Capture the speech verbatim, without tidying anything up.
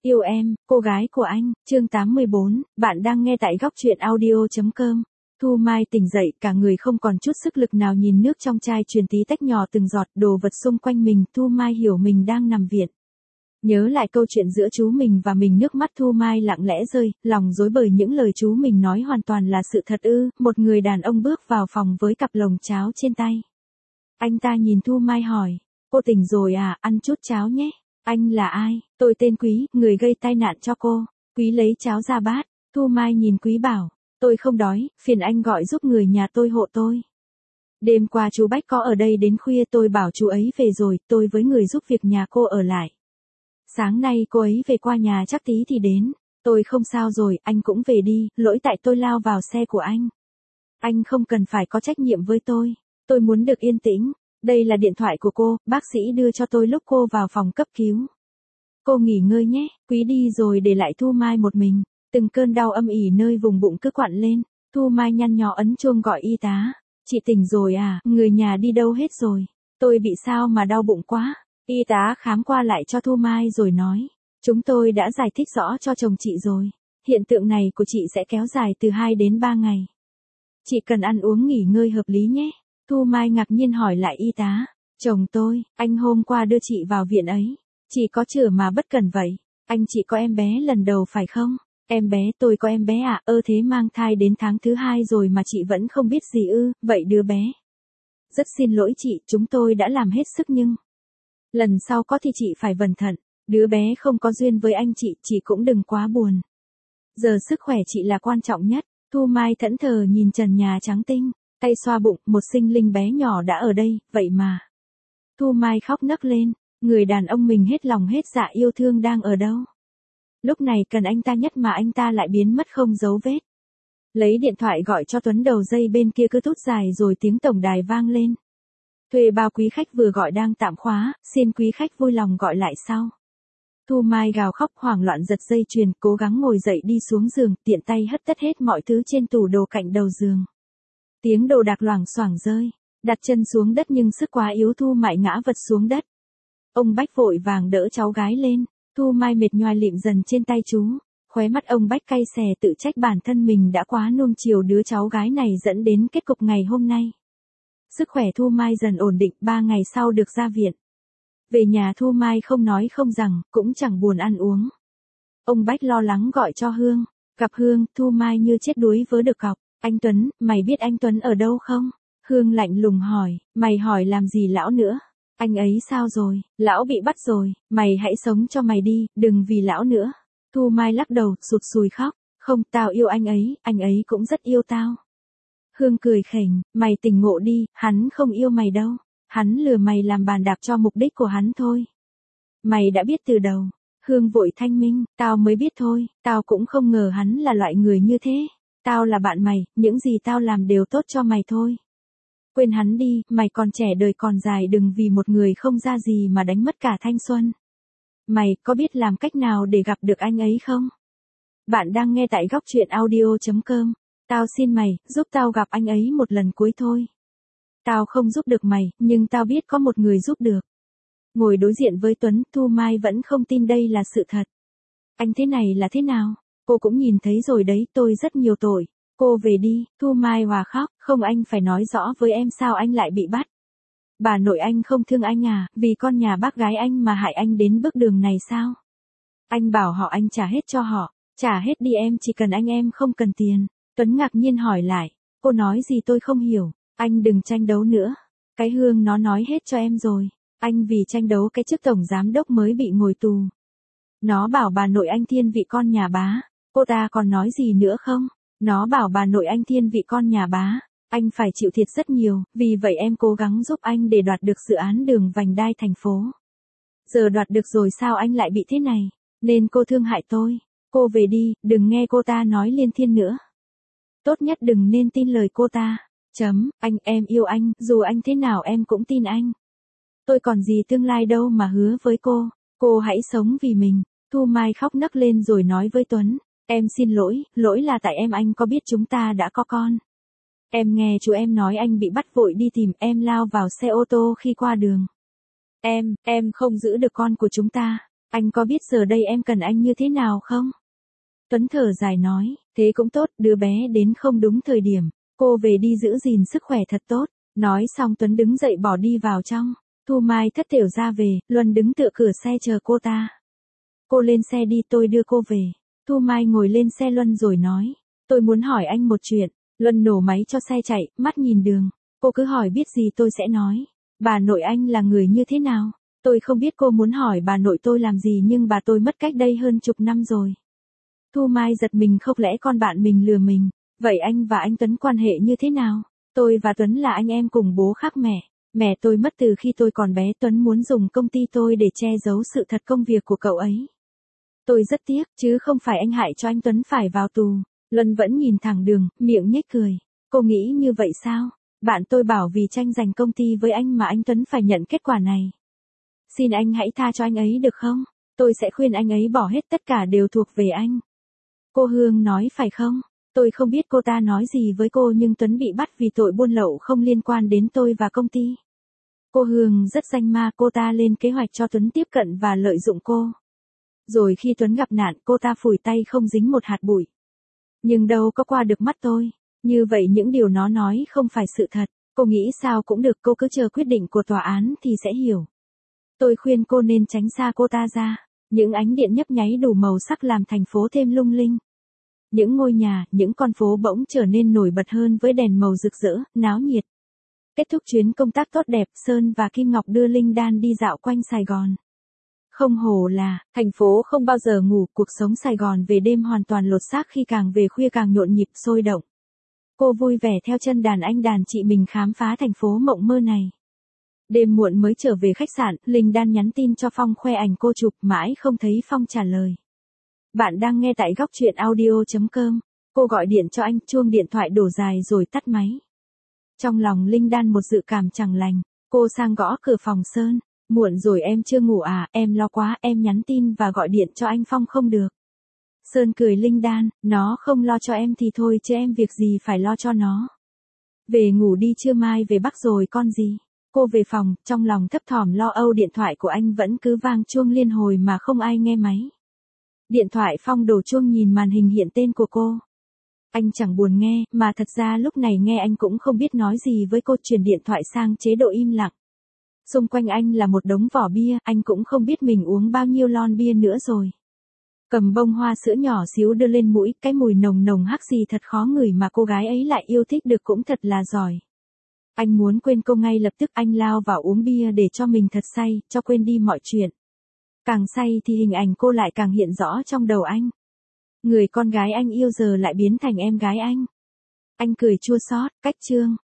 Yêu em, cô gái của anh, chương tám mươi bốn, bạn đang nghe tại góc truyện audio.com. Thu Mai tỉnh dậy, cả người không còn chút sức lực nào, nhìn nước trong chai truyền tí tách nhỏ từng giọt đồ vật xung quanh mình. Thu Mai hiểu mình đang nằm viện. Nhớ lại câu chuyện giữa chú mình và mình, nước mắt Thu Mai lặng lẽ rơi, lòng rối bời. Những lời chú mình nói hoàn toàn là sự thật ư? Một người đàn ông bước vào phòng với cặp lồng cháo trên tay. Anh ta nhìn Thu Mai hỏi, cô tỉnh rồi à, ăn chút cháo nhé. Anh là ai? Tôi tên Quý, người gây tai nạn cho cô. Quý lấy cháo ra bát. Thu Mai nhìn Quý bảo, tôi không đói, phiền anh gọi giúp người nhà tôi hộ tôi. Đêm qua chú Bách có ở đây đến khuya, tôi bảo chú ấy về rồi, tôi với người giúp việc nhà cô ở lại. Sáng nay cô ấy về qua nhà chắc tí thì đến. Tôi không sao rồi, anh cũng về đi, lỗi tại tôi lao vào xe của anh. Anh không cần phải có trách nhiệm với tôi. Tôi muốn được yên tĩnh. Đây là điện thoại của cô, bác sĩ đưa cho tôi lúc cô vào phòng cấp cứu. Cô nghỉ ngơi nhé. Quý đi rồi để lại Thu Mai một mình. Từng cơn đau âm ỉ nơi vùng bụng cứ quặn lên. Thu Mai nhăn nhó ấn chuông gọi y tá. Chị tỉnh rồi à, người nhà đi đâu hết rồi? Tôi bị sao mà đau bụng quá? Y tá khám qua lại cho Thu Mai rồi nói. Chúng tôi đã giải thích rõ cho chồng chị rồi. Hiện tượng này của chị sẽ kéo dài từ hai đến ba ngày. Chị cần ăn uống nghỉ ngơi hợp lý nhé. Thu Mai ngạc nhiên hỏi lại y tá. Chồng tôi, anh hôm qua đưa chị vào viện ấy. Chị có chữa mà bất cần vậy. Anh chị có em bé lần đầu phải không? Em bé, tôi có em bé à? Ơ thế mang thai đến tháng thứ hai rồi mà chị vẫn không biết gì ư? Vậy đứa bé. Rất xin lỗi chị, chúng tôi đã làm hết sức nhưng. Lần sau có thì chị phải cẩn thận. Đứa bé không có duyên với anh chị, chị cũng đừng quá buồn. Giờ sức khỏe chị là quan trọng nhất. Thu Mai thẫn thờ nhìn trần nhà trắng tinh. Tay xoa bụng, một sinh linh bé nhỏ đã ở đây, vậy mà. Thu Mai khóc nấc lên, người đàn ông mình hết lòng hết dạ yêu thương đang ở đâu? Lúc này cần anh ta nhất mà anh ta lại biến mất không dấu vết. Lấy điện thoại gọi cho Tuấn, đầu dây bên kia cứ tút dài rồi tiếng tổng đài vang lên. Thuê bao quý khách vừa gọi đang tạm khóa, xin quý khách vui lòng gọi lại sau. Thu Mai gào khóc hoảng loạn giật dây chuyền, cố gắng ngồi dậy đi xuống giường, tiện tay hất tất hết mọi thứ trên tủ đồ cạnh đầu giường. Tiếng đồ đạc loảng xoảng rơi, đặt chân xuống đất nhưng sức quá yếu Thu Mai ngã vật xuống đất. Ông Bách vội vàng đỡ cháu gái lên, Thu Mai mệt nhoài lịm dần trên tay chú, khóe mắt ông Bách cay xè tự trách bản thân mình đã quá nuông chiều đứa cháu gái này dẫn đến kết cục ngày hôm nay. Sức khỏe Thu Mai dần ổn định, ba ngày sau được ra viện. Về nhà Thu Mai không nói không rằng, cũng chẳng buồn ăn uống. Ông Bách lo lắng gọi cho Hương, gặp Hương, Thu Mai như chết đuối vớ được cọc. Anh Tuấn, mày biết anh Tuấn ở đâu không? Hương lạnh lùng hỏi, mày hỏi làm gì lão nữa? Anh ấy sao rồi? Lão bị bắt rồi, mày hãy sống cho mày đi, đừng vì lão nữa. Thu Mai lắc đầu, sụt sùi khóc, không, tao yêu anh ấy, anh ấy cũng rất yêu tao. Hương cười khỉnh, mày tỉnh ngộ đi, hắn không yêu mày đâu. Hắn lừa mày làm bàn đạp cho mục đích của hắn thôi. Mày đã biết từ đầu. Hương vội thanh minh, tao mới biết thôi, tao cũng không ngờ hắn là loại người như thế. Tao là bạn mày, những gì tao làm đều tốt cho mày thôi. Quên hắn đi, mày còn trẻ đời còn dài, đừng vì một người không ra gì mà đánh mất cả thanh xuân. Mày có biết làm cách nào để gặp được anh ấy không? Bạn đang nghe tại góc truyện audio.com. Tao xin mày, giúp tao gặp anh ấy một lần cuối thôi. Tao không giúp được mày, nhưng tao biết có một người giúp được. Ngồi đối diện với Tuấn, Thu Mai vẫn không tin đây là sự thật. Anh thế này là thế nào? Cô cũng nhìn thấy rồi đấy, tôi rất nhiều tội. Cô về đi, Thu Mai hòa khóc, không, anh phải nói rõ với em sao anh lại bị bắt. Bà nội anh không thương anh à, vì con nhà bác gái anh mà hại anh đến bước đường này sao? Anh bảo họ anh trả hết cho họ, trả hết đi em, chỉ cần anh, em không cần tiền. Tuấn ngạc nhiên hỏi lại, cô nói gì tôi không hiểu, anh đừng tranh đấu nữa. Cái Hương nó nói hết cho em rồi, anh vì tranh đấu cái chức tổng giám đốc mới bị ngồi tù. Nó bảo bà nội anh thiên vị con nhà bá, cô ta còn nói gì nữa không? Nó bảo bà nội anh thiên vị con nhà bá, anh phải chịu thiệt rất nhiều, vì vậy em cố gắng giúp anh để đoạt được dự án đường vành đai thành phố. Giờ đoạt được rồi sao anh lại bị thế này, nên cô thương hại tôi. Cô về đi, đừng nghe cô ta nói liên thiên nữa. Tốt nhất đừng nên tin lời cô ta. Chấm, anh, em yêu anh, dù anh thế nào em cũng tin anh. Tôi còn gì tương lai đâu mà hứa với cô, cô hãy sống vì mình. Thu Mai khóc nấc lên rồi nói với Tuấn, em xin lỗi, lỗi là tại em, anh có biết chúng ta đã có con. Em nghe chú em nói anh bị bắt vội đi tìm, em lao vào xe ô tô khi qua đường. Em, em không giữ được con của chúng ta. Anh có biết giờ đây em cần anh như thế nào không? Tuấn thở dài nói, thế cũng tốt, đứa bé đến không đúng thời điểm, cô về đi giữ gìn sức khỏe thật tốt. Nói xong Tuấn đứng dậy bỏ đi vào trong. Thu Mai thất thểu ra về, Luân đứng tựa cửa xe chờ cô ta. Cô lên xe đi, tôi đưa cô về. Thu Mai ngồi lên xe Luân rồi nói, tôi muốn hỏi anh một chuyện. Luân nổ máy cho xe chạy, mắt nhìn đường. Cô cứ hỏi biết gì tôi sẽ nói. Bà nội anh là người như thế nào? Tôi không biết cô muốn hỏi bà nội tôi làm gì nhưng bà tôi mất cách đây hơn chục năm rồi. Thu Mai giật mình, không lẽ con bạn mình lừa mình. Vậy anh và anh Tuấn quan hệ như thế nào? Tôi và Tuấn là anh em cùng bố khác mẹ. Mẹ tôi mất từ khi tôi còn bé. Tuấn muốn dùng công ty tôi để che giấu sự thật công việc của cậu ấy. Tôi rất tiếc, chứ không phải anh hại cho anh Tuấn phải vào tù. Luân vẫn nhìn thẳng đường, miệng nhếch cười. Cô nghĩ như vậy sao? Bạn tôi bảo vì tranh giành công ty với anh mà anh Tuấn phải nhận kết quả này. Xin anh hãy tha cho anh ấy được không? Tôi sẽ khuyên anh ấy bỏ hết, tất cả đều thuộc về anh. Cô Hương nói phải không? Tôi không biết cô ta nói gì với cô nhưng Tuấn bị bắt vì tội buôn lậu không liên quan đến tôi và công ty. Cô Hương rất danh ma, cô ta lên kế hoạch cho Tuấn tiếp cận và lợi dụng cô. Rồi khi Tuấn gặp nạn, cô ta phủi tay không dính một hạt bụi. Nhưng đâu có qua được mắt tôi. Như vậy những điều nó nói không phải sự thật. Cô nghĩ sao cũng được, cô cứ chờ quyết định của tòa án thì sẽ hiểu. Tôi khuyên cô nên tránh xa cô ta ra. Những ánh điện nhấp nháy đủ màu sắc làm thành phố thêm lung linh. Những ngôi nhà, những con phố bỗng trở nên nổi bật hơn với đèn màu rực rỡ, náo nhiệt. Kết thúc chuyến công tác tốt đẹp, Sơn và Kim Ngọc đưa Linh Đan đi dạo quanh Sài Gòn. Không hổ là, thành phố không bao giờ ngủ, cuộc sống Sài Gòn về đêm hoàn toàn lột xác khi càng về khuya càng nhộn nhịp sôi động. Cô vui vẻ theo chân đàn anh đàn chị mình khám phá thành phố mộng mơ này. Đêm muộn mới trở về khách sạn, Linh Đan nhắn tin cho Phong khoe ảnh cô chụp, mãi không thấy Phong trả lời. Bạn đang nghe tại góc truyện audio chấm com. Cô gọi điện cho anh, chuông điện thoại đổ dài rồi tắt máy. Trong lòng Linh Đan một dự cảm chẳng lành, cô sang gõ cửa phòng Sơn. Muộn rồi em chưa ngủ à, em lo quá, em nhắn tin và gọi điện cho anh Phong không được. Sơn cười, Linh Đan, nó không lo cho em thì thôi chứ em việc gì phải lo cho nó. Về ngủ đi, trưa mai về Bắc rồi con gì. Cô về phòng, trong lòng thấp thỏm lo âu, điện thoại của anh vẫn cứ vang chuông liên hồi mà không ai nghe máy. Điện thoại Phong đổ chuông, nhìn màn hình hiện tên của cô. Anh chẳng buồn nghe, mà thật ra lúc này nghe anh cũng không biết nói gì với cô, chuyển điện thoại sang chế độ im lặng. Xung quanh anh là một đống vỏ bia, anh cũng không biết mình uống bao nhiêu lon bia nữa rồi. Cầm bông hoa sữa nhỏ xíu đưa lên mũi, cái mùi nồng nồng hắc xì thật khó ngửi mà cô gái ấy lại yêu thích được cũng thật là giỏi. Anh muốn quên cô ngay lập tức, anh lao vào uống bia để cho mình thật say, cho quên đi mọi chuyện. Càng say thì hình ảnh cô lại càng hiện rõ trong đầu anh. Người con gái anh yêu giờ lại biến thành em gái anh. Anh cười chua xót, cách chương.